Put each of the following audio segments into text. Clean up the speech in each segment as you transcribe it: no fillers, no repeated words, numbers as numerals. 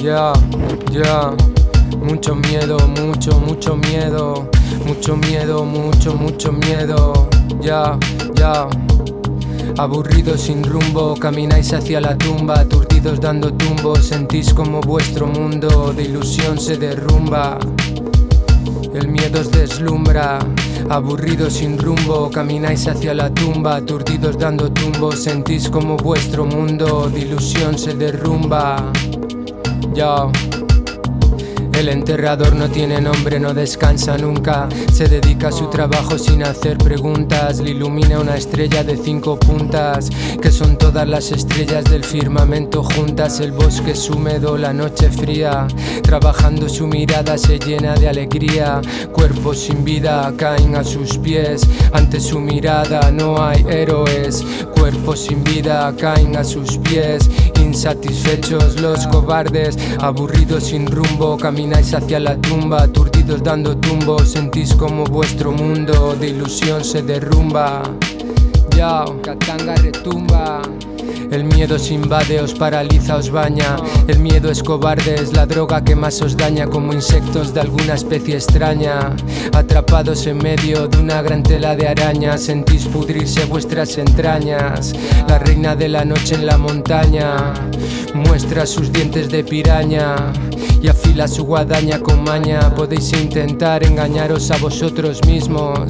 Ya, ya. Mucho miedo, mucho miedo. Mucho miedo, mucho miedo. Ya, ya. Aburridos sin rumbo, camináis hacia la tumba, aturdidos dando tumbos, sentís como vuestro mundo de ilusión se derrumba. El miedo os deslumbra, aburridos sin rumbo, camináis hacia la tumba, aturdidos dando tumbos, sentís como vuestro mundo de ilusión se derrumba. Ya. El enterrador no tiene nombre, no descansa nunca. Se dedica a su trabajo sin hacer preguntas. Le ilumina una estrella de 5 puntas, que son todas las estrellas del firmamento juntas. El bosque es húmedo, la noche fría. Trabajando su mirada se llena de alegría. Cuerpos sin vida caen a sus pies. Ante su mirada no hay héroes. Cuerpos sin vida caen a sus pies. Insatisfechos los cobardes, aburridos sin rumbo, camináis hacia la tumba, aturdidos dando tumbos, sentís como vuestro mundo de ilusión se derrumba. Yao, Katanga retumba. El miedo os invade, os paraliza, os baña. El miedo es cobarde, es la droga que más os daña, como insectos de alguna especie extraña. Atrapados en medio de una gran tela de araña, sentís pudrirse vuestras entrañas. La reina de la noche en la montaña muestra sus dientes de piraña y afila su guadaña con maña. Podéis intentar engañaros a vosotros mismos,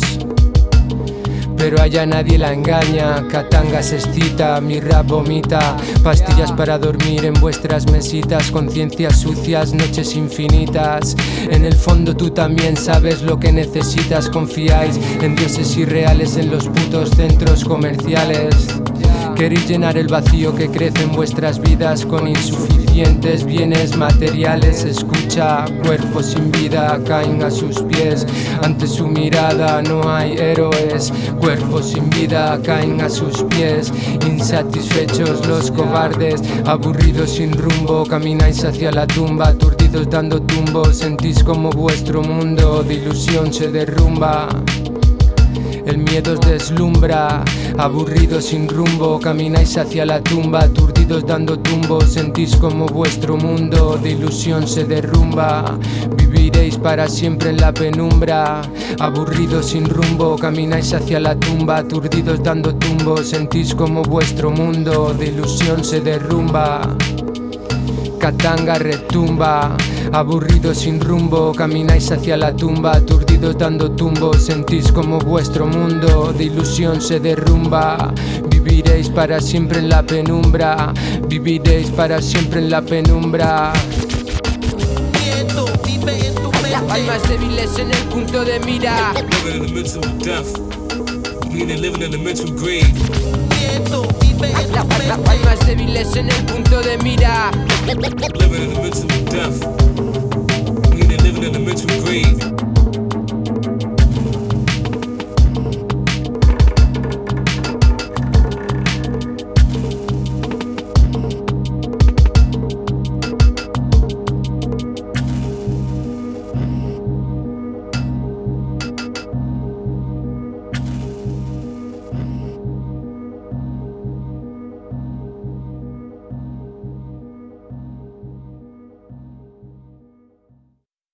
pero allá nadie la engaña. Katanga se excita, mi rap vomita. Pastillas para dormir en vuestras mesitas. Conciencias sucias, noches infinitas. En el fondo tú también sabes lo que necesitas. Confiáis en dioses irreales en los putos centros comerciales. Queréis llenar el vacío que crece en vuestras vidas con insuficientes bienes materiales. Escucha, cuerpos sin vida caen a sus pies. Ante su mirada no hay héroes. Cuerpos sin vida caen a sus pies. Insatisfechos los cobardes, aburridos sin rumbo, camináis hacia la tumba, aturdidos dando tumbos, sentís como vuestro mundo de ilusión se derrumba. El miedo os deslumbra, aburridos sin rumbo, camináis hacia la tumba, aturdidos dando tumbos, sentís como vuestro mundo de ilusión se derrumba. Viviréis para siempre en la penumbra, aburridos sin rumbo, camináis hacia la tumba, aturdidos dando tumbos, sentís como vuestro mundo de ilusión se derrumba. Katanga retumba, aburridos sin rumbo, camináis hacia la tumba, aturdidos dando tumbos, sentís como vuestro mundo de ilusión se derrumba. Viviréis para siempre en la penumbra, viviréis para siempre en la penumbra. Las palmas débiles en el punto de mira. Las palmas débiles en el punto